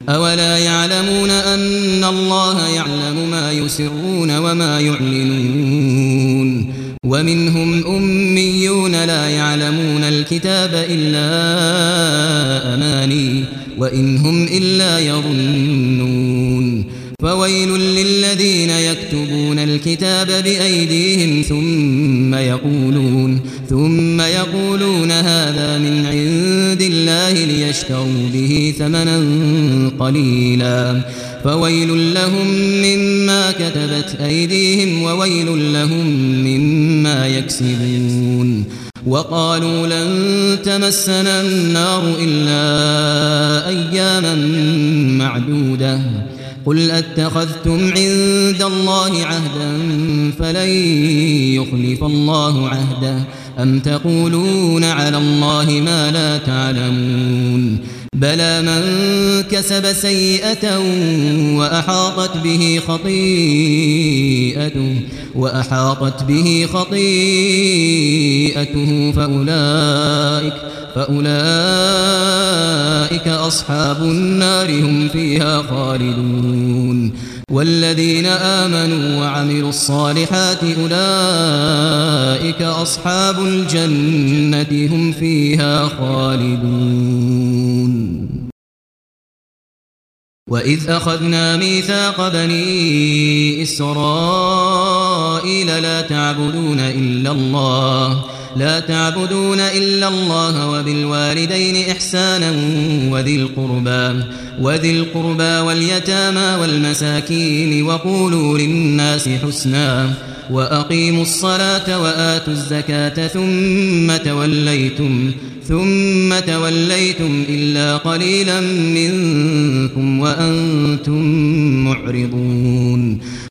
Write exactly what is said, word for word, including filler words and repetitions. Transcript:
أولا يعلمون أن الله يعلم ما يسرون وما يعلنون ومنهم أميون لا يعلمون الكتاب إلا أماني وإن هم إلا يظنون فويل للذين يكتبون الكتاب بأيديهم ثم يقولون ثم يقولون هذا من عند الله ليشتروا به ثمنا قليلا فويل لهم مما كتبت أيديهم وويل لهم مما يكسبون وقالوا لن تمسنا النار إلا أياما معدودة قل أتخذتم عند الله عهدا فلن يخلف الله عهده أم تقولون على الله ما لا تعلمون بلى من كسب سيئة وأحاطت به خطيئته وأحاطت به خطيئته فأولئك فأولئك أصحاب النار هم فيها خالدون والذين آمنوا وعملوا الصالحات أولئك أصحاب الجنة هم فيها خالدون وإذ أخذنا ميثاق بني إسرائيل لا تعبدون إلا الله لا تعبدون إلا الله وبالوالدين إحسانا وذي القربى وذي القربى واليتامى والمساكين وقولوا للناس حسنا وأقيموا الصلاة وآتوا الزكاة ثم توليتم ثم توليتم إلا قليلا منكم وأنتم معرضون